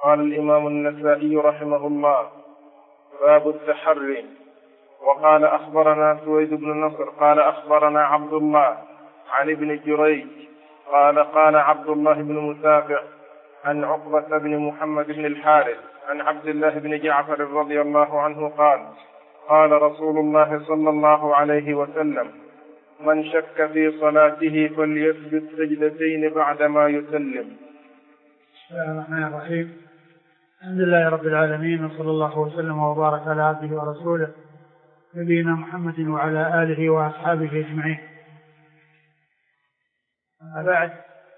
قال الإمام النسائي رحمه الله: باب التحري. وقال أخبرنا سويد بن نصر قال أخبرنا عبد الله عن ابن جريج قال عبد الله بن مسافع عن عقبة بن محمد بن الحارث عن عبد الله بن جعفر رضي الله عنه قال رسول الله صلى الله عليه وسلم: من شك في صلاته فليسجد سجدتين بعدما يسلم. بسم الله الرحمن الرحيم. الحمد لله رب العالمين، وصلى الله وسلم وبارك على عبده ورسوله نبينا محمد وعلى آله وأصحابه أجمعين. أما بعد،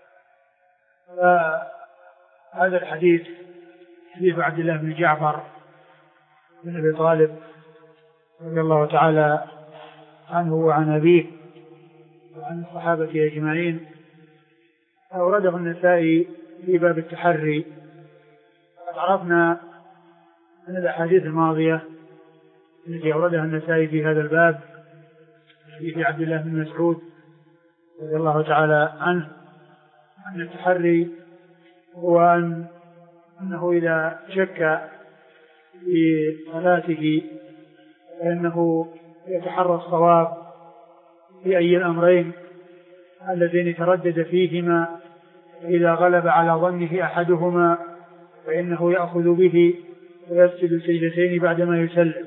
هذا الحديث حديث عبد الله بن جعفر بن أبي طالب رضي الله تعالى عنه وعن أبيه وعن الصحابة أجمعين، أورده النسائي في باب التحري. قد عرفنا من الأحاديث الماضية التي أوردها النسائي في هذا الباب في عبد الله بن مسعود رضي الله تعالى عنه أن التحري هو أنه إذا شك في صلاته فإنه يتحرى الصواب في أي الأمرين اللذين تردد فيهما، إذا غلب على ظنه أحدهما فإنه يأخذ به ويسجد سجدتين بعدما يسلم.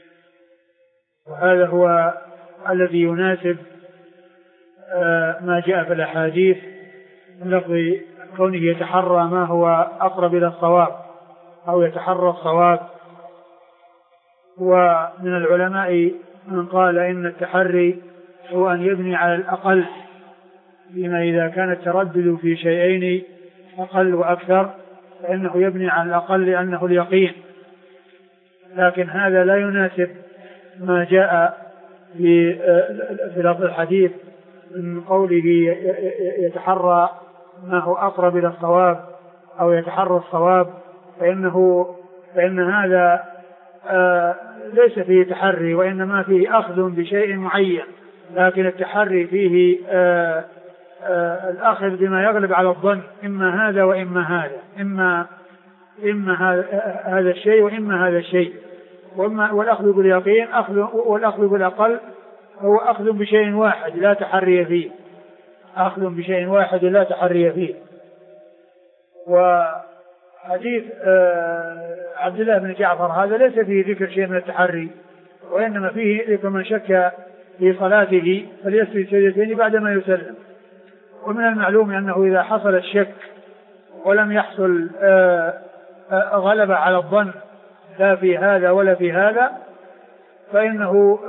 وهذا هو الذي يناسب ما جاء في الأحاديث من لفظ كونه يتحرى ما هو أقرب إلى الصواب أو يتحرى الصواب. ومن العلماء من قال إن التحري هو أن يبني على الأقل، فيما إذا كان التردد في شيئين أقل وأكثر فإنه يبني على الأقل لأنه اليقين. لكن هذا لا يناسب ما جاء في لفظ الحديث من قوله يتحرى ما هو أقرب إلى الصواب أو يتحرى الصواب، فإن هذا ليس فيه تحري، وإنما فيه أخذ بشيء معين. لكن التحري فيه الأخذ بما يغلب على الظن، إما هذا وإما هذا، إما هذا الشيء وإما هذا الشيء. والأخذ باليقين والأخذ بالأقل هو أخذ بشيء واحد لا تحري فيه، أخذ بشيء واحد لا تحري فيه. وحديث عبد الله بن جعفر هذا ليس فيه ذكر شيء من التحري، وإنما فيه ذكر من شك في صلاته فليسجد سجدتين بعدما يسلم. ومن المعلوم أنه إذا حصل الشك ولم يحصل غلبة على الظن لا في هذا ولا في هذا، فإنه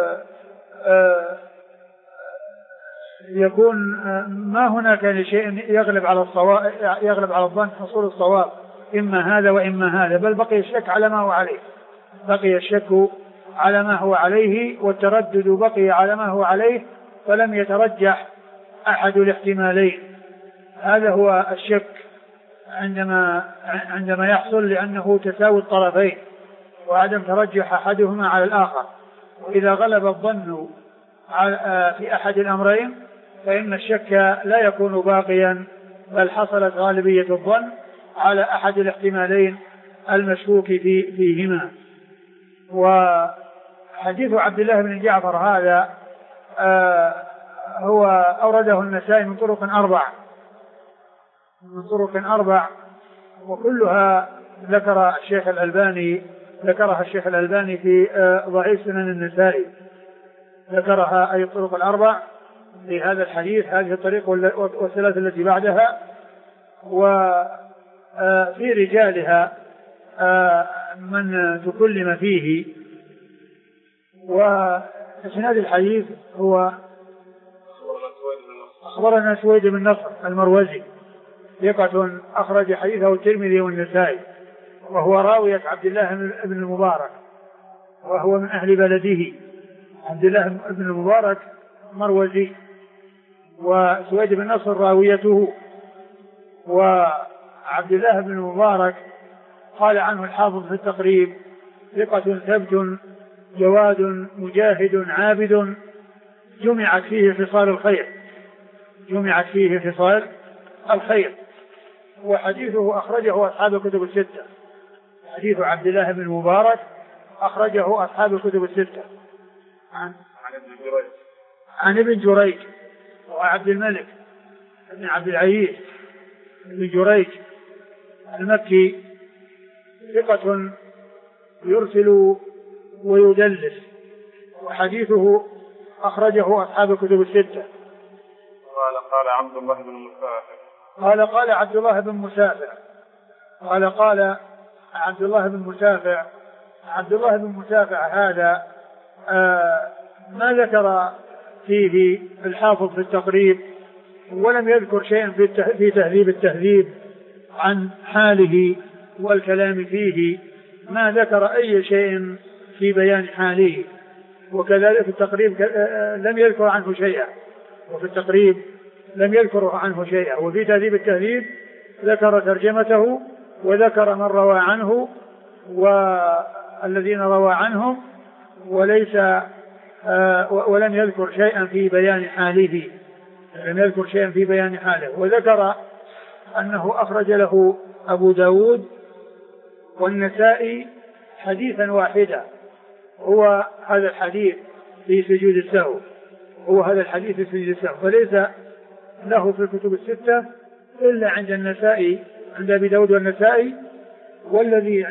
يكون ما هناك شيء يغلب على الظن حصول الصواب، إما هذا وإما هذا، بل بقي الشك على ما هو عليه، بقي الشك على ما هو عليه والتردد بقي على ما هو عليه، فلم يترجح أحد الاحتمالين. هذا هو الشك عندما يحصل، لأنه تساوي الطرفين وعدم ترجح أحدهما على الآخر. وإذا غلب الظن في أحد الأمرين فإن الشك لا يكون باقيا، بل حصلت غالبية الظن على أحد الاحتمالين المشكوك فيهما. وحديث عبد الله بن جعفر هذا هو أورده النسائي من طرق أربع، وكلها ذكرها الشيخ الألباني في ضعيف سنن النسائي، ذكرها أي الطرق الأربع في هذا الحديث، هذه الطريق والثلاث التي بعدها. وفي رجالها من تكلم فيه. وإسناد الحديث هو أخبرنا سويد بن نصر المروزي ثقة أخرج حديثه الترمذي والنسائي، وهو راوية عبد الله بن المبارك، وهو من أهل بلده. عبد الله بن المبارك مروزي، وسويد بن نصر راويته. وعبد الله بن المبارك قال عنه الحافظ في التقريب: ثقة ثبت جواد مجاهد عابد جمعت فيه خصال الخير. وحديثه أخرجه أصحاب الكتب الستة. حديث عبد الله بن مبارك أخرجه أصحاب الكتب الستة عن ابن جريج وعبد الملك بن عبد العزيز بن جريج المكي ثقة يرسل ويدلس، وحديثه أخرجه أصحاب الكتب الستة. قال عبد الله بن مسافر قال عبد الله بن مسافر قال عبد الله بن مسافر. عبد الله بن مسافر هذا ما ذكر فيه الحافظ في التقريب، ولم يذكر شيئا في تهذيب التهذيب عن حاله والكلام فيه، ما ذكر أي شيء في بيان حاله، وكذلك في التقريب لم يذكر عنه شيئا، وفي التقريب لم يذكر عنه شيئا، وفي تهذيب التهذيب ذكر ترجمته وذكر من روى عنه والذين روى عنهم، ولم يذكر شيئا في بيان حاله، وذكر أنه أخرج له أبو داود والنسائي حديثا واحدا، هو هذا الحديث في سجود السهو، فليس له في الكتب الستة إلا عند النسائي، عند أبي داود والنسائي، والذي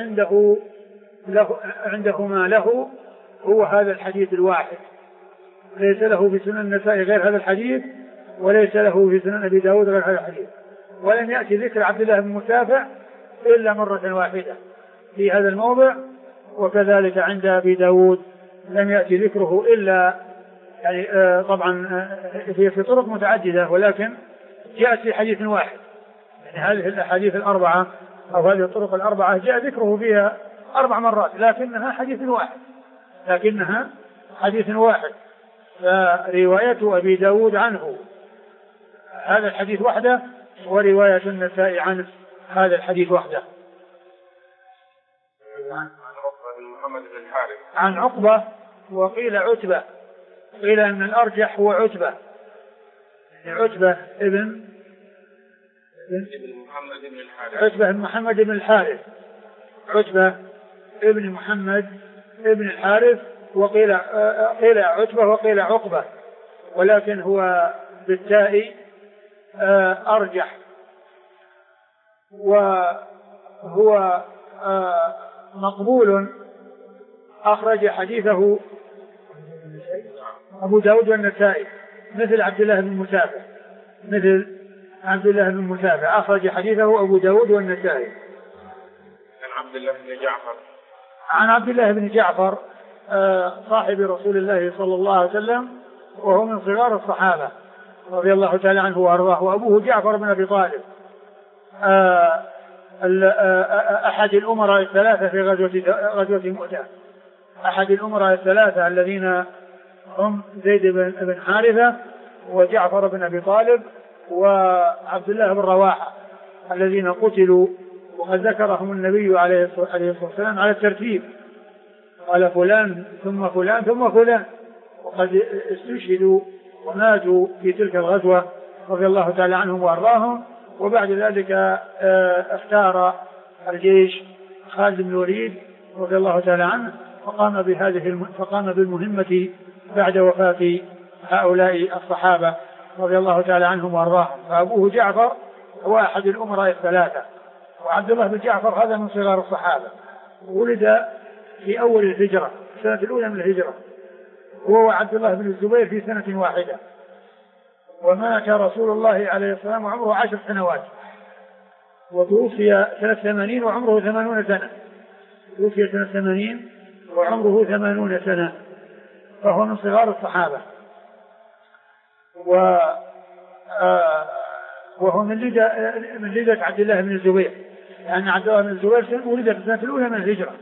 عندهما له هو هذا الحديث الواحد، ليس له في سنن النسائي غير هذا الحديث، وليس له في سنن أبي داود غير هذا الحديث، ولم يأتي ذكر عبد الله بن مسافع إلا مرة واحدة في هذا الموضع، وكذلك عند أبي داود لم يأتي ذكره إلا يعني طبعا في طرق متعددة، ولكن جاءت في حديث واحد. يعني هذه الأحاديث الأربعة أو هذه الطرق الأربعة جاء ذكره فيها 4 مرات، لكنها حديث واحد. فرواية أبي داود عنه هذا الحديث وحده، ورواية النسائي عنه هذا الحديث وحده. عن عقبة وقيل عتبة، قيل أن الأرجح هو عتبة، عتبة ابن محمد بن الحارث، عتبة ابن محمد ابن الحارث، وقيل عتبة وقيل عقبة، ولكن هو بالتاء أرجح، وهو مقبول، أخرج حديثه أبو داود والنسائي مثل عبد الله بن مسافر، أخرج حديثه أبو داود والنسائي. عن عبد الله بن جعفر صاحب رسول الله صلى الله عليه وسلم، وهو من صغار الصحابة رضي الله تعالى عنه وأرضاه، وأبوه جعفر بن أبي طالب، أحد الأمراء الثلاثة في غزوة مؤتة، أحد الأمراء الثلاثة الذين هم زيد بن حارثة وجعفر بن أبي طالب وعبد الله بن رواحة الذين قتلوا، وقد ذكرهم النبي عليه الصلاة والسلام على الترتيب، قال فلان ثم فلان ثم فلان، وقد استشهدوا وماتوا في تلك الغزوة رضي الله تعالى عنهم وأرضاهم. وبعد ذلك اختار الجيش خالد بن الوليد رضي الله تعالى عنه، فقام بالمهمة بعد وفاة هؤلاء الصحابة رضي الله تعالى عنهم وأرضاهم. فأبوه جعفر هو أحد الأمراء الثلاثة، وعبد الله بن جعفر هذا من صغار الصحابة، ولد في أول الهجرة، السنة الأولى من الهجرة، وهو عبد الله بن الزبير في سنة واحدة، ومات رسول الله عليه السلام وعمره 10 سنوات، وتوفي سنة 80 وعمره 80 سنة، توفي سنة 80 وعمره 80 سنة، فهو من صغار الصحابة، وهو من لدة عبد الله بن الزبير، لأن عبد الله بن الزبير ولد في السنة الأولى من الهجرة،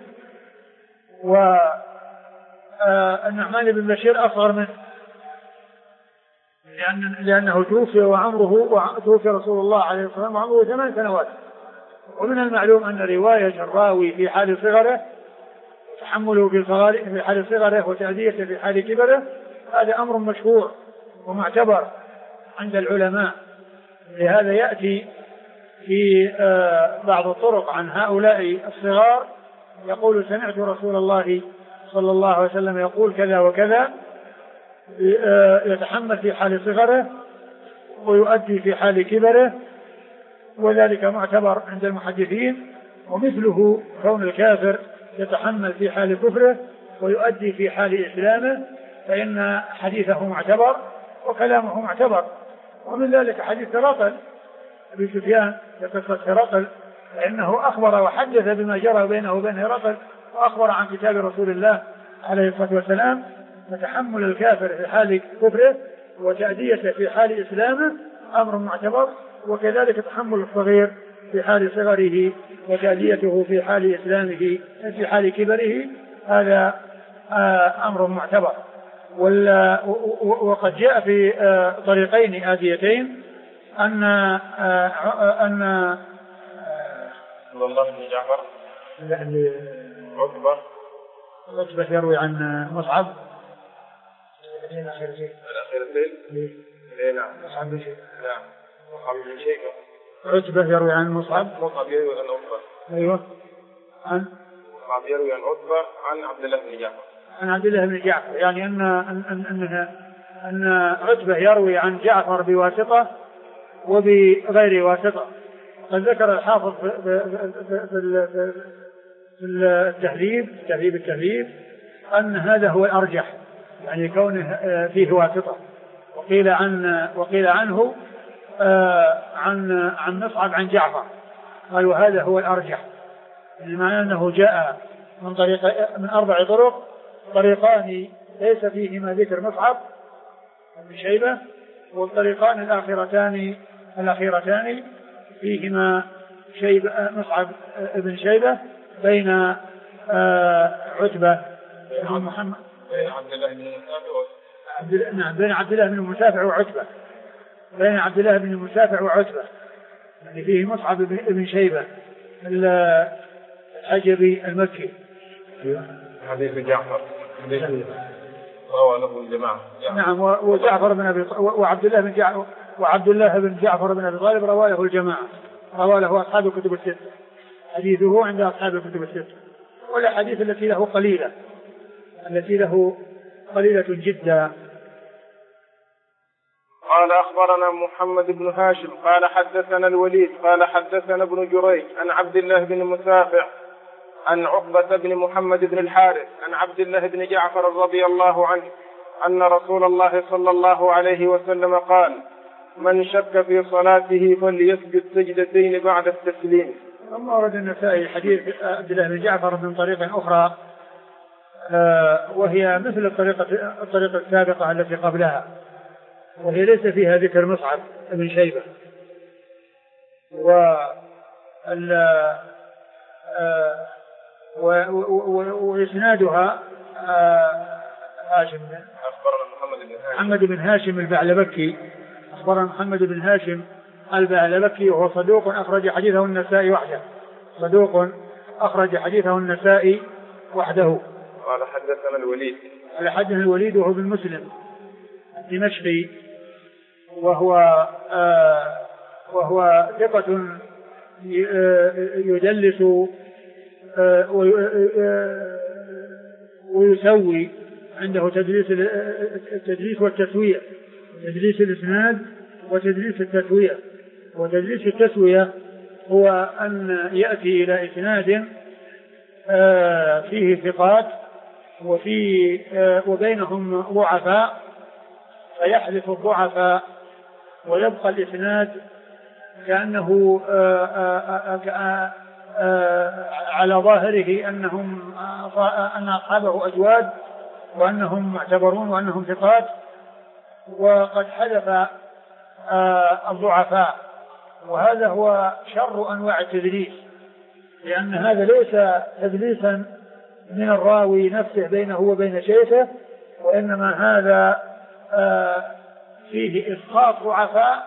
والنعمان بن بشير أصغر منه، لأنه توفي رسول الله عليه الصلاة والسلام وعمره 8 سنوات. ومن المعلوم أن رواية الراوي في حال صغره، تحمله في حال صغره وتأديته في حال كبره، هذا أمر مشهور ومعتبر عند العلماء، لهذا يأتي في بعض الطرق عن هؤلاء الصغار يقول سمعت رسول الله صلى الله عليه وسلم يقول كذا وكذا، يتحمل في حال صغره ويؤدي في حال كبره، وذلك معتبر عند المحدثين. ومثله كون الكافر يتحمل في حال كفره ويؤدي في حال إسلامه، فإن حديثه معتبر وكلامه معتبر. ومن ذلك حديث هرقل أبي سفيان بقصة هرقل، فإنه أخبر وحدث بما جرى بينه وبين هرقل، وأخبر عن كتاب رسول الله عليه الصلاة والسلام. فتحمل الكافر في حال كفره وتأديته في حال إسلامه أمر معتبر، وكذلك تحمل الصغير في حال صغره وتأديته في حال إسلامه في حال كبره، هذا أمر معتبر. وقد جاء في طريقين آتيتين أن الله بن جعفر عتبة يروي عن مصعب مصعب بن شيبة. عتبة يروي عن مصعب يروي عن عتبة. أيوه عن مصعب يروي عن عتبة عن عبد الله بن جعفر. عن عبد الله بن جعفر، يعني أن عتبة يروي عن جعفر بواسطة وبغير واسطة. قد ذكر الحافظ في التهذيب أن هذا هو الأرجح، يعني كونه فيه واسطة. وقيل عنه عن مصعب عن جعفر، قالوا هذا هو الأرجح، يعني معناه أنه جاء من 4 طرق، طريقان ليس فيهما ذكر مصعب بن شيبة، والطريقان الأخيرتان فيهما مصعب بن شيبة بين عتبة بن محمد بين عبد الله بن مسافع بين عبد الله بن مسافع وعتبة، بين عبد الله بن مسافع وعتبة، يعني فيه مصعب بن شيبة الحجبي المكي. حديث جعفر روى له الجماعة. نعم، وجعفر بن أبي وعبد الله بن جعفر بن أبي طالب رواه له الجماعة، رواه له أصحاب الكتب الستة، حديثه عند أصحاب الكتب الستة. والأحاديث التي له قليلة جدا. قال أخبرنا محمد بن هاشم قال حدثنا الوليد قال حدثنا ابن جريج عن عبد الله بن مسافع عن عقبة بن محمد بن الحارث عن عبد الله بن جعفر رضي الله عنه أن رسول الله صلى الله عليه وسلم قال: من شك في صلاته فليسجد سجدتين بعد التسليم. ثم ورد النسائي حديث عبد الله بن جعفر من طريق أخرى، وهي مثل الطريقة السابقة التي قبلها، وهي ليس فيها ذكر مصعب بن شيبة. وإسنادها محمد بن هاشم البعلبكي. أخبرنا محمد بن هاشم البعلبكي وهو صدوق أخرج حديثه النسائي وحده. قال حدثنا الوليد. قال حدثنا الوليد وهو بن مسلم الدمشقي، وهو ثقة يدلس ويسوي، عنده تدليس والتسوية، تدليس الإسناد وتدليس التسوية. وتدليس التسوية هو أن يأتي إلى إسناد فيه ثقات وبينهم ضعفاء، فيحذف الضعفاء ويبقى الإسناد كأنه على ظاهره أن أصحابه أجواد وأنهم معتبرون وأنهم ثقات، وقد حذف الضعفاء. وهذا هو شر أنواع التدليس، لأن هذا ليس تدليسا من الراوي نفسه بينه وبين شيخه، وإنما هذا فيه إسقاط ضعفاء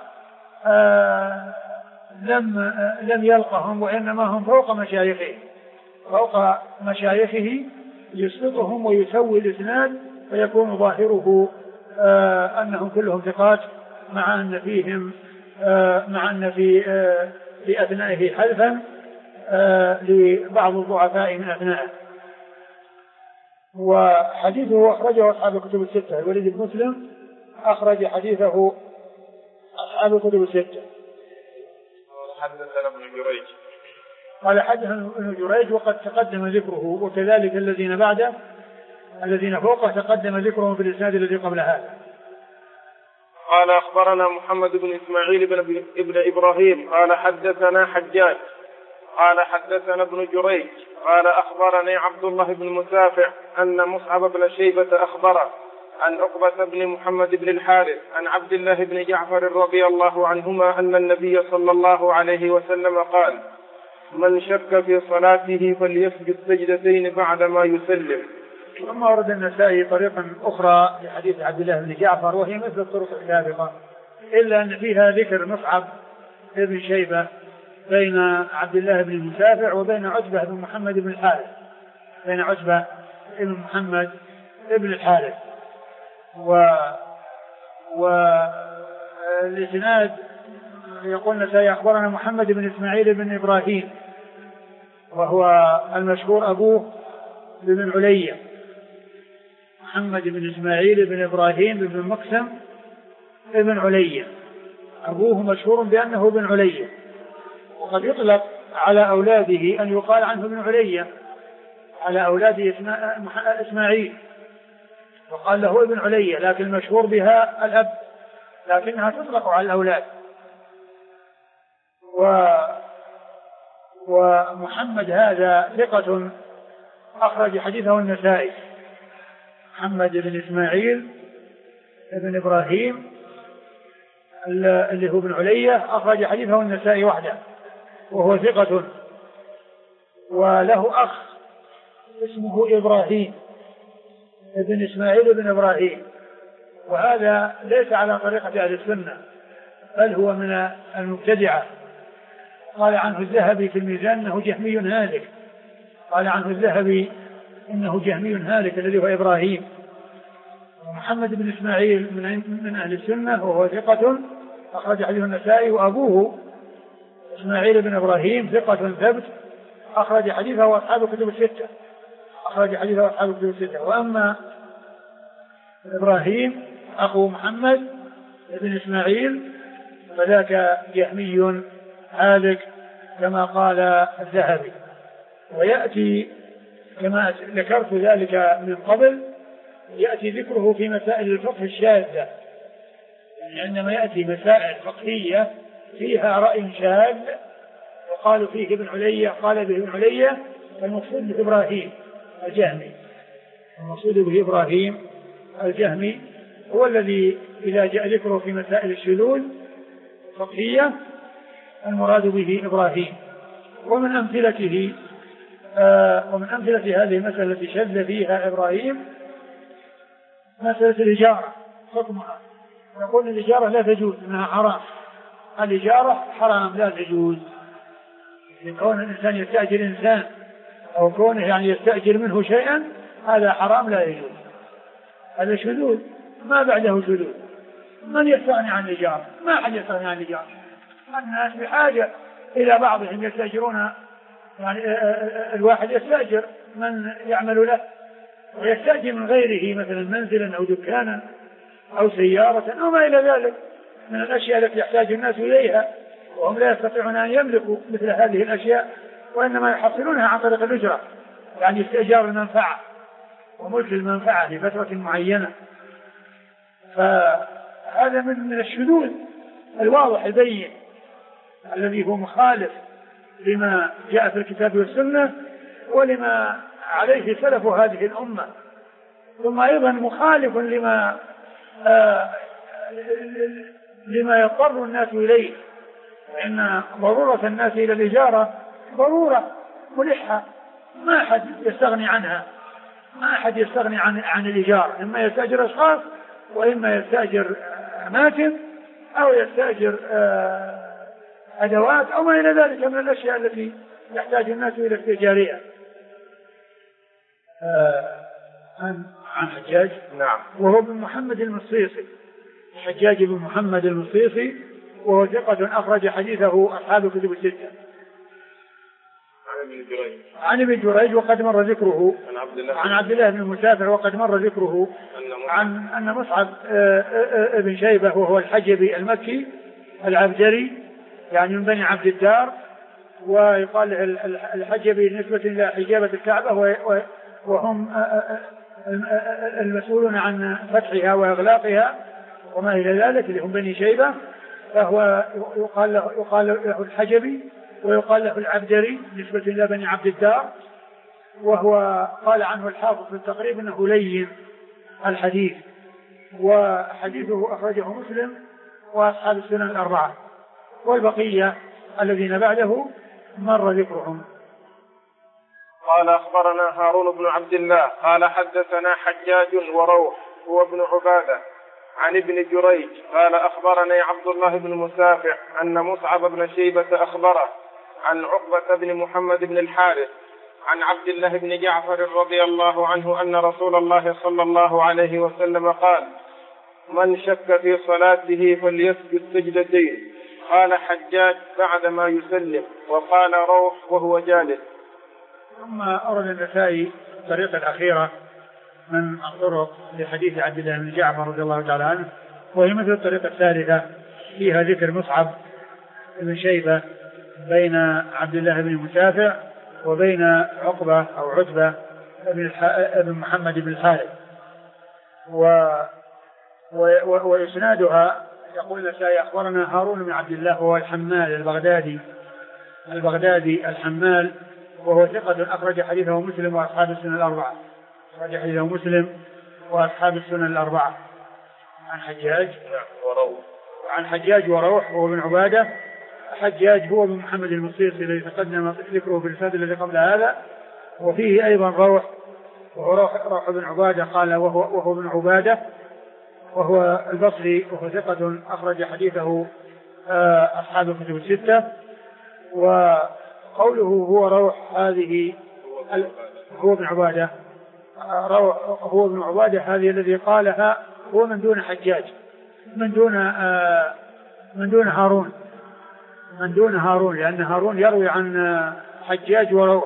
لم يلقهم، وإنما هم فوق مشايخه يسقطهم ويسوي الإسناد، فيكون ظاهره أنهم كلهم ثقات، مع أن في في أثنائه حذفا لبعض الضعفاء من أثنائه. وحديثه أخرجه أصحاب الكتب الستة. الوليد بن مسلم أخرج حديثه أصحاب الكتب الستة. حدثنا ابن جريج قال حدثنا ابن جريج وقد تقدم ذكره، وكذلك الذين بعده الذين فوقه تقدم ذكرهم في الإسناد الذي قبل هذا. قال أخبرنا محمد بن إسماعيل بن إبراهيم قال حدثنا حجاج قال حدثنا ابن جريج قال أخبرني عبد الله بن مسافع أن مصعب بن شيبة أخبره عن عقبة بن محمد بن الحارث عن عبد الله بن جعفر رضي الله عنهما أن النبي صلى الله عليه وسلم قال: من شك في صلاته فليسجد سجدتين بعدما يسلم. ثم ورد النسائي طريقا أخرى لحديث عبد الله بن جعفر وهي مثل الطرق السابقة، إلا أن فيها ذكر مصعب بن شيبة بين عبد الله بن مسافع وبين عتبة بن محمد بن الحارث، بين عتبة بن محمد بن الحارث. والإسناد يقول النسائي أخبرنا محمد بن إسماعيل بن إبراهيم وهو المشهور أبوه بن علية، محمد بن إسماعيل بن إبراهيم بن مقسم بن علية، أبوه مشهور بأنه بن علية، وقد يطلق على أولاده أن يقال عنه بن علية، على أولاده إسماعيل وقال له ابن علية، لكن المشهور بها الأب، لكنها تطلق على الأولاد. ومحمد هذا ثقة أخرج حديثه النسائي، محمد بن إسماعيل بن إبراهيم اللي هو بن علية أخرج حديثه النسائي وحده، وهو ثقة، وله أخ اسمه إبراهيم بن إسماعيل بن إبراهيم، وهذا ليس على طريقة أهل السنة، بل هو من المبتدعة. قال عنه الذهبي في الميزان أنه جهمي هالك، قال عنه الذهبي إنه جهمي هالك الذي هو إبراهيم. محمد بن إسماعيل من أهل السنة وهو ثقة أخرج حديث النسائي، وأبوه إسماعيل بن إبراهيم ثقة ثبت أخرج حديثه أصحاب الكتب الستة، أخرج حديثه أصحاب الكتب الستة. وأما إبراهيم أخو محمد بن إسماعيل فذاك جهمي هالك كما قال الذهبي. ويأتي كما ذكرت ذلك من قبل، يأتي ذكره في مسائل الفقه الشاذة، يعني عندما يأتي مسائل فقهية فيها رأي شاذ وقالوا فيه ابن علية قال به ابن علية، فالمقصود به إبراهيم الجهمي، المقصود به إبراهيم الجهمي هو الذي إذا جاء ذكره في مسائل الشذوذ الفقهية المراد به إبراهيم. ومن أمثلته هذه المسألة التي شذ فيها إبراهيم مسألة الإجارة، حكمها نقول الإجارة لا تجوز، إنها حرام، الإجارة حرام لا تجوز، كون الإنسان يستأجر إنسان أو كونه يعني يستأجر منه شيئا هذا حرام لا يجوز، هذا شذوذ ما بعده شذوذ. من يستغني عن الإجارة؟ ما أحد يستغني عن الإجارة، الناس بحاجة إلى بعضهم يستأجرون، يعني الواحد يستأجر من يعمل له، ويستأجر من غيره مثلا منزلا أو دكانا أو سيارة أو ما إلى ذلك من الأشياء التي يحتاج الناس إليها، وهم لا يستطيعون أن يملكوا مثل هذه الأشياء، وإنما يحصلونها عن طريق الأجرة، يعني استئجار المنفعة وملك المنفعة لفترة معينة. فهذا من الشذوذ الواضح البين الذي هو مخالف لما جاء في الكتاب والسنة ولما عليه سلف هذه الأمة، ثم أيضا مخالف لما يضطر الناس إليه، لأن ضرورة الناس إلى الإجارة ضرورة ملحة ما أحد يستغني عنها، ما أحد يستغني عن الإجارة، إما يستأجر أشخاص وإما يستأجر أماكن أو يستأجر أدوات أو ما إلى ذلك من الأشياء التي يحتاج الناس إلى استئجارها. عن حجاج، نعم، وهو بن محمد المصيصي، حجاج بن محمد المصيصي وهو ثقة أخرج حديثه أصحاب الكتب الستة. عن ابن جريج وقد مر ذكره. عن عبد الله بن مسافر وقد مر ذكره. عن أن مصعب ابن شيبة وهو الحجبي المكي العبجري يعني من بني عبد الدار، ويقال الحجبي نسبة إلى حجابة الكعبة، وهم المسؤولون عن فتحها وإغلاقها وما إلى ذلك اللي هم بني شيبة، فهو يقال له الحجبي ويقال له العبجري نسبة إلى بني عبد الدار. وهو قال عنه الحافظ في التقريب أنه لين الحديث، وحديثه أخرجه مسلم وأصحاب السنن الأربعة، والبقية الذين بعده مر ذكرهم. قال أخبرنا هارون بن عبد الله قال حدثنا حجاج وروح هو ابن عبادة عن ابن جريج قال أخبرني عبد الله بن مسافع أن مصعب بن شيبة أخبره عن عقبة بن محمد بن الحارث عن عبد الله بن جعفر رضي الله عنه أن رسول الله صلى الله عليه وسلم قال: من شك في صلاته فليسجد سجدتين. قال حجاج بعدما يسلم، وقال روح وهو جالس. ثم أورد النسائي الطريقة الأخيرة من الطرق لحديث عبد الله بن جعفر رضي الله تعالى عنه، وهي مثل الطريقة الثالثة فيها ذكر مصعب بن شيبة بين عبد الله بن مسافع وبين عقبة أو عتبة بن محمد بن الحارث. وإسنادها يقول النسائي أخبرنا هارون بن عبد الله وهو الحمال البغدادي الحمال، وهو ثقة أخرج حديثه مسلم وأصحاب السنن الأربعة. أخرج حديثه مسلم وأصحاب السنن الأربعة. عن حجاج وروح وهو بن عبادة. حجاج هو بن محمد المصيصي الذي تقدم ذكره في الرسالة الذي قبل هذا، وفيه أيضا روح وهو روح بن عبادة قال وهو بن عبادة، وهو البصري وهو ثقة أخرج حديثه أصحاب الكتب الستة. وقوله هو روح هذه هو ابن عبادة، هو ابن عبادة هذه الذي قالها هو من دون حجاج، من دون هارون، لأن هارون يروي عن حجاج وروح،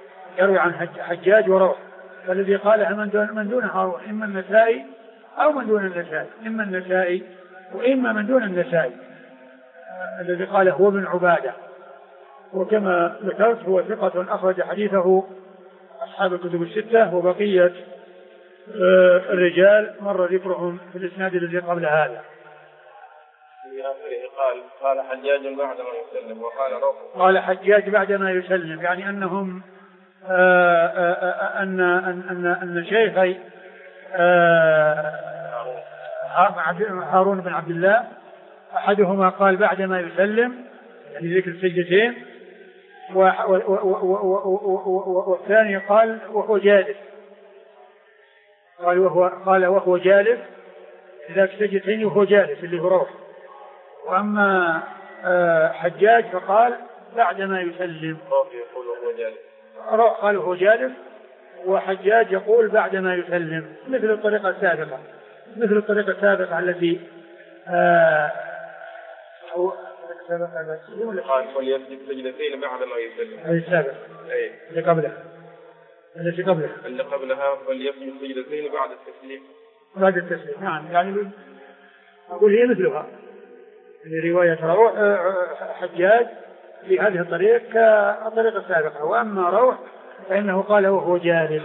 فالذي قالها من دون هارون إما النسائي أو من دون النسائي، إما النسائي وإما من دون النسائي. الذي قاله هو ابن عبادة، وكما ذكرت هو ثقة أخرج حديثه أصحاب الكتب الستة، وبقية الرجال مر ذكرهم في الإسناد الذي قبل هذا. قال حجاج بعدما يسلم، وقال روح. قال حجاج بعدما يسلم، يعني أنهم أن شيخي هارون بن عبد الله أحدهما قال بعدما يسلم يعني ذكر السجدتين، والثاني قال وهو جالس، قال وهو جالس ذاك السجدتين وهو جالس اللي هو روح. وأما حجاج فقال بعدما يسلم، روح قال وهو جالس، وحجاج يقول بعدما يسلم، مثل الطريقة السابقة التي قال وليسجد سجدتين بعدما يسلم. هذه السابقة التي قبلها وليسجد سجدتين بعد التسليم. نعم، يعني أقول هي مثلها في رواية روح حجاج في هذه الطريقة كالطريقة السابقة. وأما روح فإنه قال وهو جالس.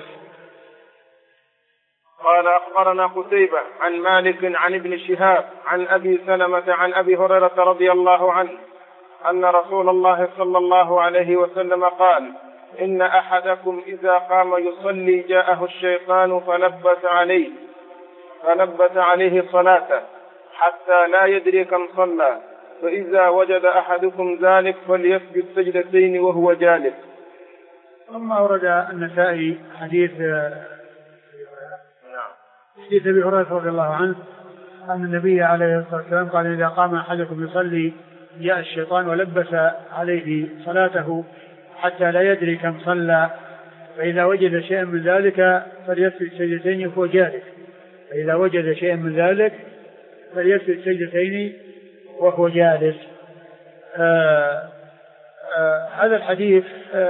قال أخبرنا قتيبة عن مالك عن ابن شهاب عن أبي سلمة عن أبي هريرة رضي الله عنه أن رسول الله صلى الله عليه وسلم قال: إن أحدكم إذا قام يصلي جاءه الشيطان فلبس عليه صلاته حتى لا يدري كم صلى، فإذا وجد أحدكم ذلك فليسجد سجدتين وهو جالس. ثم أورد النسائي حديث أبي هريرة رضي الله عنه أن النبي عليه الصلاة والسلام قال: إذا قام أحدكم يصلي جاء الشيطان ولبس عليه صلاته حتى لا يدري كم صلى، فإذا وجد شيئا من ذلك فليسجد سجدتين وهو جالس. هذا الحديث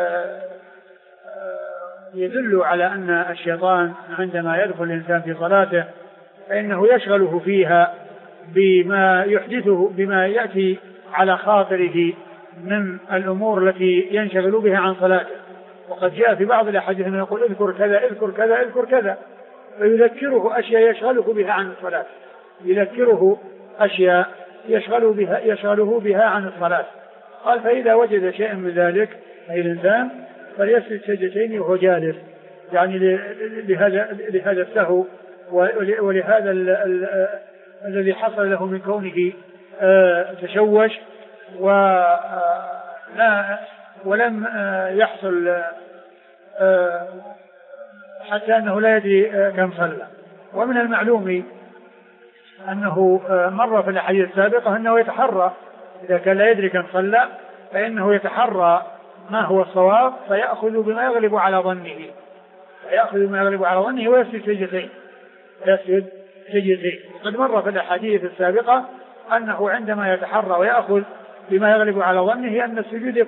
يدل على أن الشيطان عندما يدخل الإنسان في صلاته فإنه يشغله فيها بما يحدثه، بما يأتي على خاطره من الأمور التي ينشغل بها عن صلاته. وقد جاء في بعض الأحاديث أنه يقول اذكر كذا اذكر كذا اذكر كذا، فيذكره أشياء يشغله بها عن الصلاة، يذكره أشياء يشغله بها عن الصلاة. قال فإذا وجد شيئا من ذلك أي الإنسان فليسجد سجدتين وهو جالس، يعني لهذا السهو ولهذا الذي حصل له من كونه تشوش ولم يحصل حتى أنه لا يدري كم صلى. ومن المعلوم أنه مر في الأحاديث السابقة أنه يتحرى إذا كان لا يدري كم صلى فإنه يتحرى ما هو الصواب فيأخذ بما يغلب على ظنه ويسجد سجدتين. وقد مر في الأحاديث السابقة أنه عندما يتحرى ويأخذ بما يغلب على ظنه أن السجود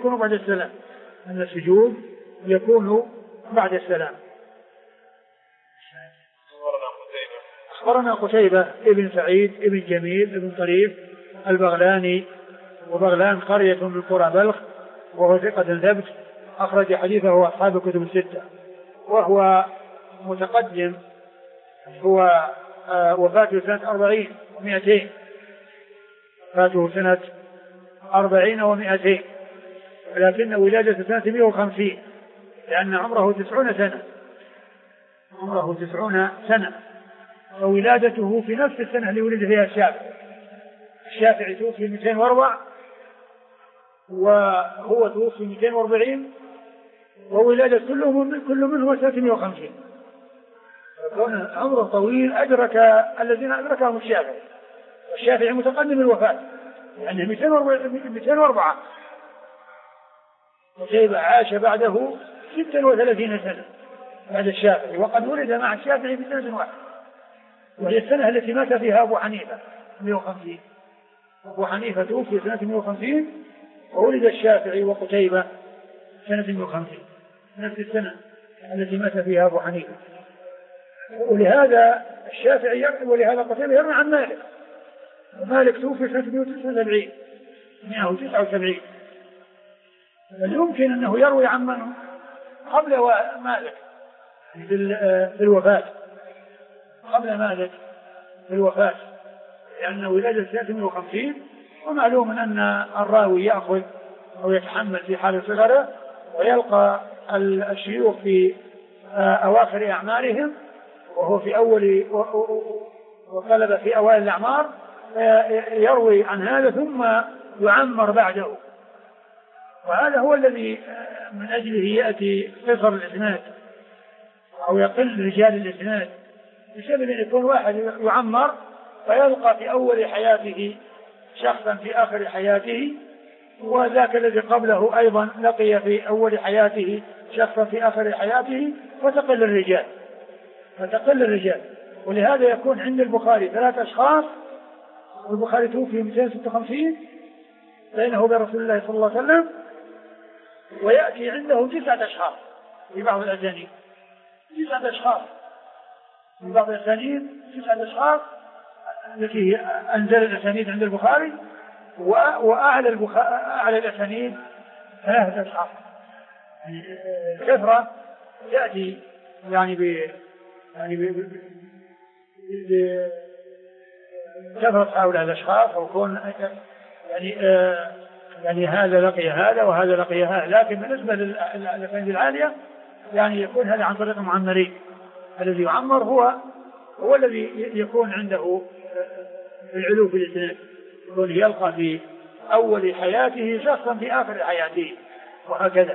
يكون بعد السلام. أخبرنا قتيبة ابن سعيد ابن جميل ابن طريف البغلاني، وبغلان قرية من قرى بلخ، وهو ثقة ثبت أخرج حديثه أصحاب الكتب الستة، وهو متقدم، هو وفاته سنة 40 و200، فاته سنة 40 و200، ولكن ولادته سنة 150 لأن عمره 90 سنة، وولادته في نفس السنة اللي ولد فيها الشافعي توفي 204 وهو توفي 240، وولادة كل منه 350. فكون عمره طويل أدرك الذين أدركهم الشافعي متقدم الوفاة يعني 204. قتيبة عاش بعده 36 سنة بعد الشافعي، وقد ولد مع الشافعي في سنة واحدة، وهي السنة التي مات فيها أبو حنيفة 150. أبو حنيفة توفي سنة 150 وولد الشافعي وقتيبة سنة 150، نفس السنة التي مات فيها أبو حنيفة. ولهذا الشافعي ولهذا قتيبة يروي عن مالك توفي سنة 179. يمكن أنه يروي عن من قبل مالك قبل مالك في الوفاة، لأنه ولد سنة 150، ومعلوم أن الراوي يأخذ أو يتحمل في حال صغره ويلقى الشيوخ في أواخر أعمارهم وهو في أول وطلب في أوائل الأعمار، يروي عن هذا ثم يعمر بعده. وهذا هو الذي من أجله يأتي قصر الإسناد أو يقل رجال الإسناد، بسبب أن يكون واحد يعمر فيلقى في أول حياته شخصا في آخر حياته، وذاك الذي قبله أيضا لقي في أول حياته شخصا في آخر حياته، فتقل الرجال. ولهذا يكون عند البخاري 3 أشخاص، والبخاري توفي 256 بينه وبين رسول الله صلى الله عليه وسلم، ويأتي عنده 9 أشخاص في بعض الأسانيد، 9 أشخاص في بعض الأسانيد، 9 أشخاص التي أنزل الأسانيد عند البخاري، وأعلى الأسانيد 3 أشخاص. الكثرة تأتي يعني كثرة هؤلاء الأشخاص، ويكون يعني هذا لقي هذا وهذا لقي هذا. لكن بالنسبة للأسانيد العالية يعني يكون هذا عن طريق المعمرين، الذي يعمر هو الذي يكون عنده العلو في الإسناد، يكون يلقى في أول حياته شخصا في آخر حياته، وهكذا.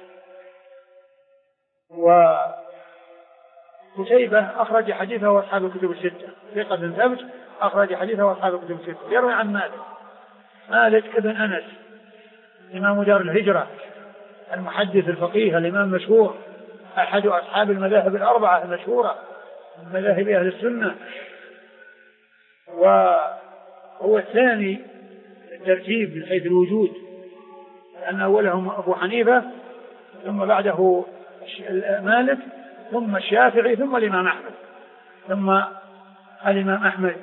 وقتيبة أخرج حديثه وأصحاب الكتب الستة، ثقة ثبت أخرج حديثه وأصحاب الكتب الستة. يروي عن مالك ابن أنس إمام دار الهجرة، المحدث الفقيه الإمام المشهور، أحد أصحاب المذاهب الأربعة المشهورة من مذاهب أهل السنة، وهو الثاني بالترتيب من حيث الوجود، لأن أولهم أبو حنيفة ثم بعده مالك ثم الشافعي ثم الإمام أحمد ثم الإمام أحمد.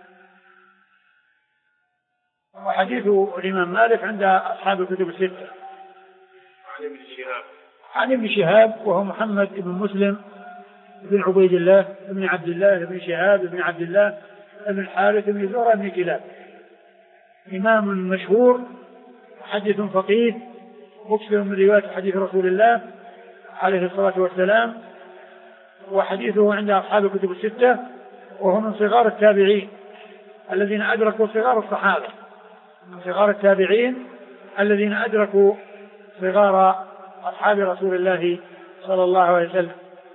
وحديث الإمام مالك عند أصحاب الكتب الستة. عن ابن شهاب وهو محمد بن مسلم بن عبيد الله بن عبد الله بن شهاب بن عبد الله بن الحارث بن زهرة بن كلاب، إمام مشهور محدث فقيه مكثر من رواية حديث رسول الله عليه الصلاة والسلام، وحديثه عند أصحاب الكتب الستة، وهو من صغار التابعين الذين أدركوا صغار الصحابة، من صغار التابعين الذين أدركوا صغار أصحاب رسول الله صلى الله عليه وسلم.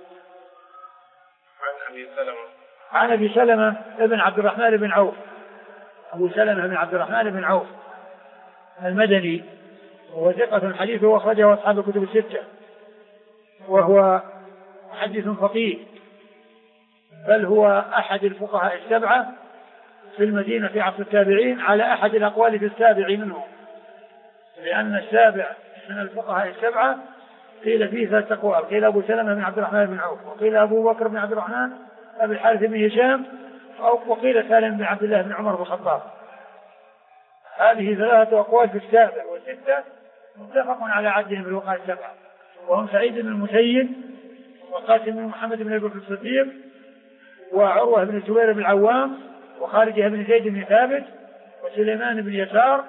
عن أبي سلمة بن عبد الرحمن بن عوف، أبو سلمة بن عبد الرحمن بن عوف المدني، وهو ثقة حديثه أخرجه أصحاب الكتب الستة، وهو محدث فقيه، بل هو أحد الفقهاء السبعة في المدينة في عصر التابعين على أحد الأقوال في السابع منهم، لأن السابع من الفقهاء السبعة قيل فيه ثلاثة أقوال، قيل أبو سلمة بن عبد الرحمن بن عوف، وقيل أبو بكر بن عبد الرحمن أبي الحارث بن هشام، وقيل سالم بن عبد الله بن عمر بن الخطاب. هذه ثلاثة أقوال في السابع، والستة متفق على عدهم بالفقهاء السبعة، وهم سعيد بن المسيب وقاسم بن محمد بن أبي بكر الصديق وعروة بن الزبير بن العوام وخارجة بن زيد بن ثابت وسليمان بن يسار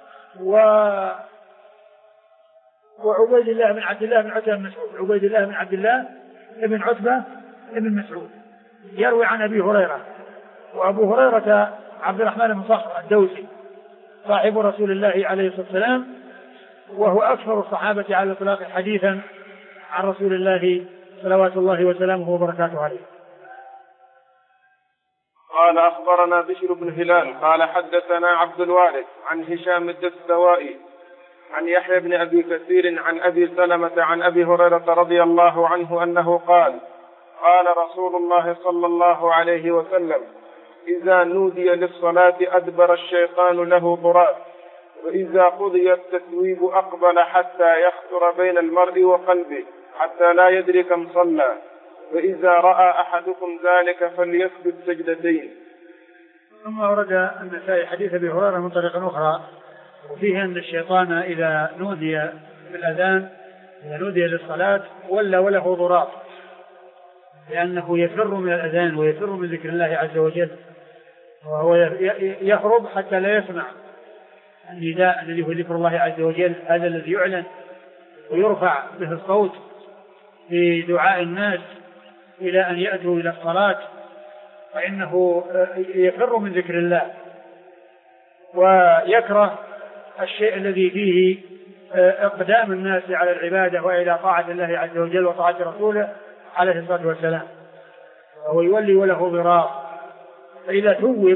وعبيد الله بن عبد الله بن عتبة بن مسعود، عبيد الله بن عبد الله بن عتبة بن مسعود يروي عن أبي هريرة، وأبو هريرة عبد الرحمن بن صخر الدوسي صاحب رسول الله عليه الصلاة والسلام، وهو أكثر الصحابة على الإطلاق حديثا عن رسول الله صلوات الله وسلامه وبركاته عليه. قال أخبرنا بشر بن هلال قال حدثنا عبد الوارث عن هشام الدستوائي عن يحيى بن أبي كثير عن أبي سلمة عن أبي هريرة رضي الله عنه أنه قال قال رسول الله صلى الله عليه وسلم إذا نودي للصلاة أدبر الشيطان له ضراب، وإذا قضي التثويب أقبل حتى يخطر بين المرء وقلبه حتى لا يدري كم صلى، وإذا رأى أحدكم ذلك فليسجد سجدتين. ثم ورد النسائي حديث أبي هريرة من طريق أخرى، وفيه أن الشيطان إذا نودي بالأذان إذا نودي للصلاة وله ضراب، لأنه يفر من الأذان ويفر من ذكر الله عز وجل، وهو يهرب حتى لا يسمع النداء الذي هو ذكر الله عز وجل، هذا الذي يعلن ويرفع به الصوت في دعاء الناس إلى أن يأتوا إلى الصلاة، فإنه يفر من ذكر الله ويكره الشيء الذي فيه إقدام الناس على العبادة وإلى طاعة الله عز وجل وطاعة رسوله عليه الصلاة والسلام، وهو يولي وله ضراب. فإذا ثوب،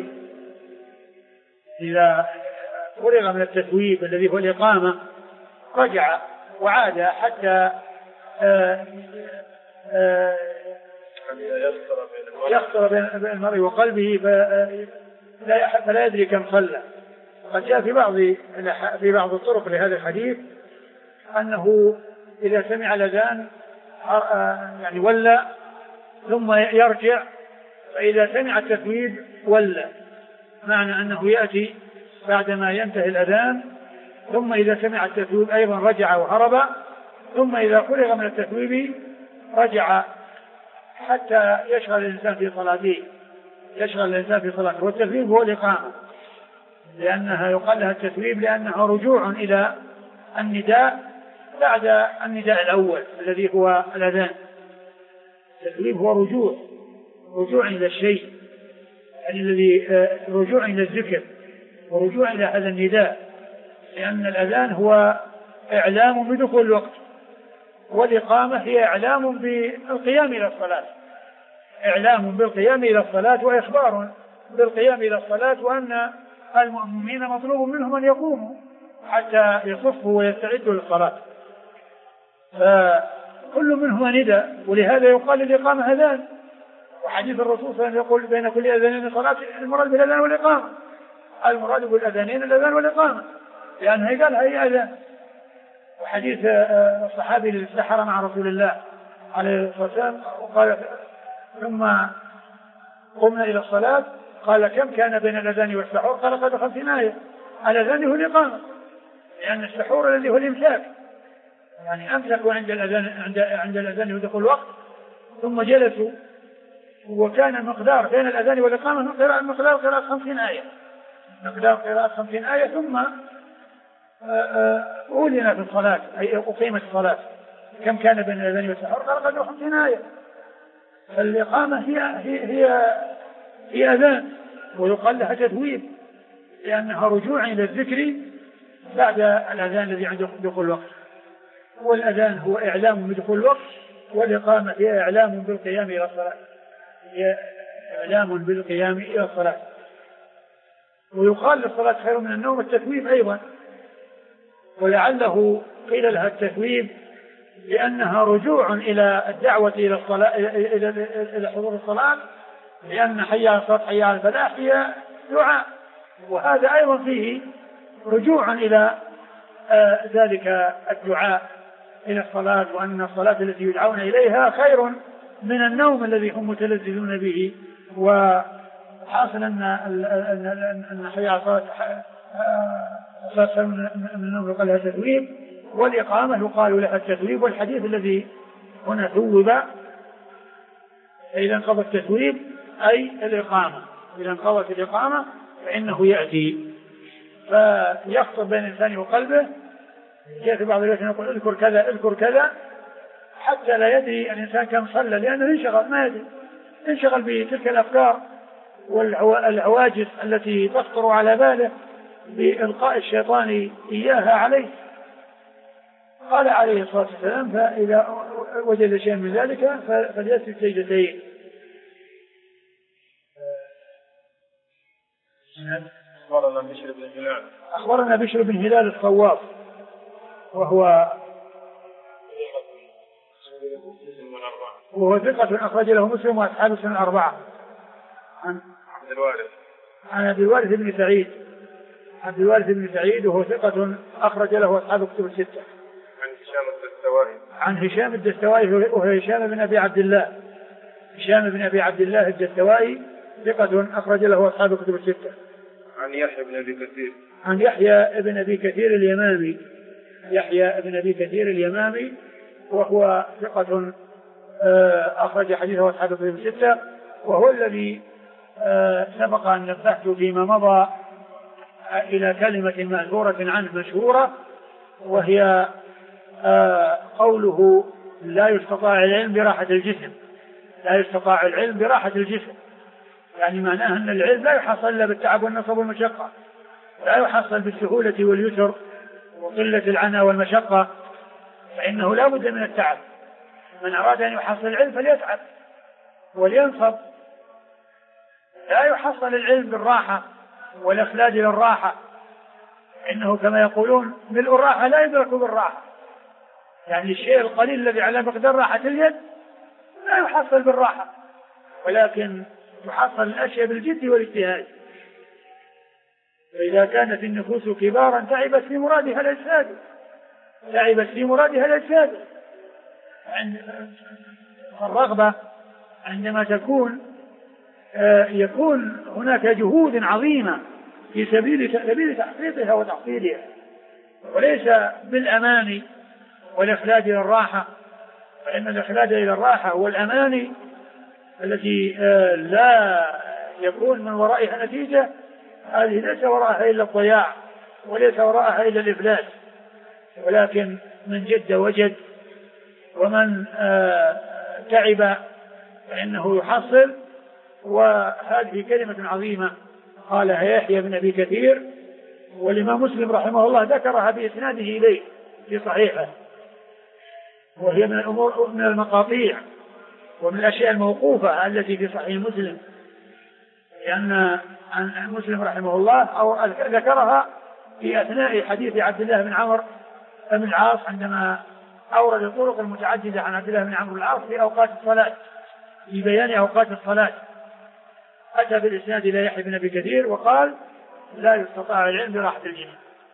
إذا فرغ من التثويب الذي هو الإقامة رجع وعاد حتى يخطر بين المرء وقلبه فلا يدري كم صلى. قد جاء في بعض الطرق لهذا الحديث أنه إذا سمع الأذان يعني ولى ثم يرجع، فإذا سمع التثويب ولى، معنى أنه يأتي بعدما ينتهي الأذان، ثم إذا سمع التثويب أيضا رجع وهرب، ثم إذا فرغ من التثويب رجع حتى يشغل الإنسان في صلاته. والتثويب هو الإقامة، لأنها يقال لها التثويب لأنها رجوع إلى النداء بعد النداء الأول الذي هو الأذان. التثويب هو رجوع إلى الشيء، يعني الذي رجوع إلى الذكر ورجوع إلى هذا النداء، لأن الأذان هو إعلام بدخول الوقت، والإقامة هي إعلام بالقيام إلى الصلاة، إعلام بالقيام إلى الصلاة وإخبار بالقيام إلى الصلاة، وأن المؤمنين مطلوب منهم أن يقوموا حتى يصفوا ويستعدوا للصلاة، فكل منهما نداء، ولهذا يقال الإقامة أذان. وحديث الرسول صلى الله عليه وسلم يقول بين كل أذانين صلاة، المراد بالأذان والإقامة. المراد بالأذانين الأذان والإقامة، لأنه قال هي أذان. وحديث الصحابي الذي سحر مع رسول الله عليه الصلاة والسلام وقال ثم قمنا إلى الصلاة، قال كم كان بين الأذان والسحور؟ قال قد 50 آية. الأذان هو الإقامة، لأن السحور الذي هو الإمساك، يعني أمسكوا عند الأذان ودخول الوقت ثم جلسوا، وكان المقدار بين الأذان والإقامة مقدار قراءة 50 آية، مقدار قراءة 50 آية، ثم أولنا في الصلاة أي أقيمت الصلاة. كم كان بين الأذان والسحور؟ قال قدر 50 آية. فالإقامة هي أذان، ويقال لها تثويب لأنها رجوع إلى الذكر بعد الأذان الذي عند دخول الوقت. والأذان هو إعلام بدخول الوقت، والإقامة هي إعلام بالقيام إلى الصلاة، هي إعلام بالقيام إلى الصلاة. ويقال للصلاة خير من النوم التثويب أيضا، ولعله قيل لها التثويب لأنها رجوع إلى الدعوة إلى الصلاة، إلى حضور الصلاة، لأن حي على الصلاة حي على الفلاح هي دعاء، وهذا أيضا فيه رجوع إلى ذلك الدعاء إلى الصلاة، وأن الصلاة التي يدعون إليها خير من النوم الذي هم متلذذون به. وحاصل أن حي على الصلاة من النوم يقال لها تثويب، والإقامة يقال لها التثويب. والحديث الذي هنا ثوب إذا انقضى التثويب أي الإقامة، إذا انقضت الإقامة فإنه يأتي فيخطر بين الإنسان وقلبه. يأتي بعض الناس يقول اذكر كذا اذكر كذا، حتى لا يدري الإنسان كم صلى، لأنه ينشغل ما يدري، ينشغل بتلك الأفكار والعواجز التي تخطر على باله بإلقاء الشيطان إياها عليه. قال عليه الصلاة والسلام فإذا وجد شيئا من ذلك فليسجد سجدتين. أخبرنا بشر بن هلال الصواف، وهو ثقة أخرج له مسلم وأصحاب السنن الأربعة. عن عبد الوارث بن سعيد، عبد الوارث بن سعيد وهو ثقة أخرج له أصحاب الكتب الستة. عن هشام الدستوائي وهو هشام بن أبي عبد الله، هشام بن أبي عبد الله الدستوائي ثقة أخرج له أصحاب الكتب الستة. عن يحيى بن أبي كثير، عن يحيى بن أبي كثير اليمامي، يحيى بن أبي كثير اليمامي وهو ثقة أخرج حديثه أصحاب الكتب الستة، وهو الذي سبق أن نبهت فيما مضى إلى كلمة مأثورة عنه مشهورة، وهي قوله لا يستطاع العلم براحة الجسم، لا يستطاع العلم براحة الجسم، يعني معناه أن العلم لا يحصل إلا بالتعب والنصب والمشقة، لا يحصل بالسهولة واليسر وقلة العنى والمشقة، فإنه لا بد من التعب. من أراد أن يحصل العلم فليتعب ولينصب، لا يحصل العلم بالراحة والإخلاد للراحة، إنه كما يقولون ملء الراحة لا يدرك بالراحة، يعني الشيء القليل الذي على مقدار راحة اليد لا يحصل بالراحة، ولكن يحصل الأشياء بالجد والاجتهاد. فإذا كانت النفوس كبارا تعبت في مرادها الأجساد، تعبت في مرادها الأجساد. الرغبة عندما يكون هناك جهود عظيمة في سبيل تحقيقها وتحصيلها، وليس بالأماني والإخلاد إلى الراحة، فإن الإخلاد إلى الراحة والأماني التي لا يكون من ورائها نتيجة، هذه ليس وراءها إلا الضياع وليس وراءها إلا الإفلاس، ولكن من جد وجد ومن تعب فإنه يحصل. وهذه كلمة عظيمة قالها يحيى بن أبي كثير، والإمام مسلم رحمه الله ذكرها بإسناده إليه في صحيحه، وهي من الأمور من المقاطيع ومن الأشياء الموقوفة التي في صحيح مسلم، لأن مسلم رحمه الله أو ذكرها في أثناء حديث عبد الله بن عمرو بن العاص عندما أورد الطرق المتعددة عن عبد الله بن عمرو بن العاص في أوقات الصلاة، في بيان أوقات الصلاة، أتى بالإسناد إلى يحيى بن أبي كثير وقال لا يستطاع العلم براحة الجسم.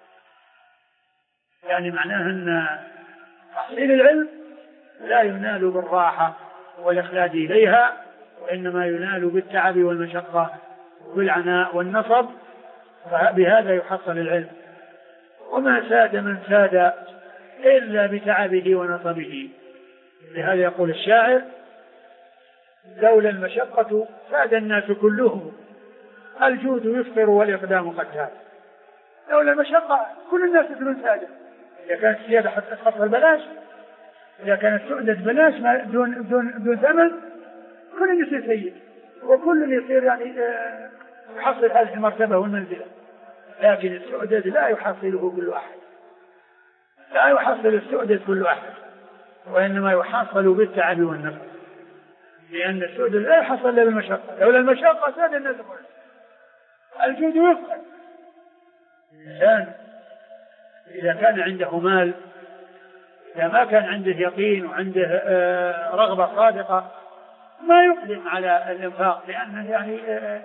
يعني معناه أن تحصيل العلم لا ينال بالراحة والإخلاد إليها، وإنما ينال بالتعب والمشقة والعناء والنصب، فبهذا يحصل العلم. وما ساد من ساد إلا بتعبه ونصبه. لهذا يقول الشاعر: لولا المشقة ساد الناس كلهم، الجود يفطر والإقدام قتال. لولا المشقة كل الناس يصيرون سادة. إذا كانت السيادة حتى تحصل بلاش، إذا كانت سعدة بلاش بدون ثمن، كل يصير سيد، وكل يصير يعني يحصل هذه المرتبة والمنزلة. لكن السعدة لا يحصله كل أحد، لا يحصل السعدة كل أحد، وإنما يحصل بالتعب والنفس، لأن السعدة لا يحصل إلا بالمشقة. لولا المشقة ساد الناس كلهم، الجود يفقد. الإنسان إذا كان عنده مال، إذا ما كان عنده يقين وعنده رغبة صادقة، ما يقدم على الإنفاق، لأن يعني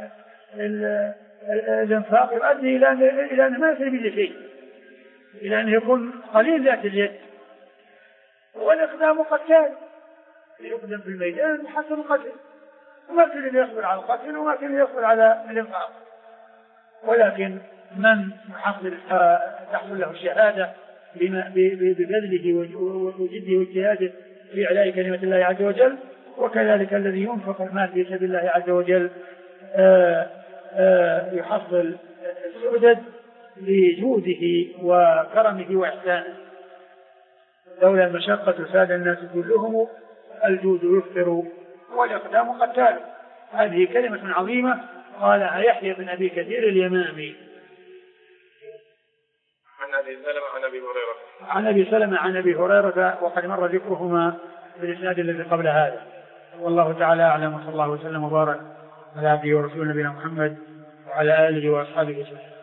الإنفاق يؤدي إلى أنه ما يصير به شيء، إلى أنه يكون قليل ذات اليد. والإقدام قتال، يقدم في الميدان يحصل القتل، وما في اللي يصبر على القتل وما في اللي يصبر على الإنفاق. ولكن من تحصل له الشهادة ببذله وجده واجتهاده في إعلاء كلمة الله عز وجل، وكذلك الذي ينفق المال في سبيل الله عز وجل يحصل السعدد لجوده وكرمه وإحسانه. لولا المشقة ساد الناس كلهم، الجود يفطر والإقدام قتال. هذه كلمة عظيمة قالها يحيى بن أبي كثير اليمامي. عن أبي سلمة عن أبي هريرة، وقد مر ذكرهما بالإسناد الذي قبل هذا. والله تعالى أعلم، وصلى الله وسلم وبارك على عبده ورسوله نبينا محمد وعلى آله وأصحابه وسلم.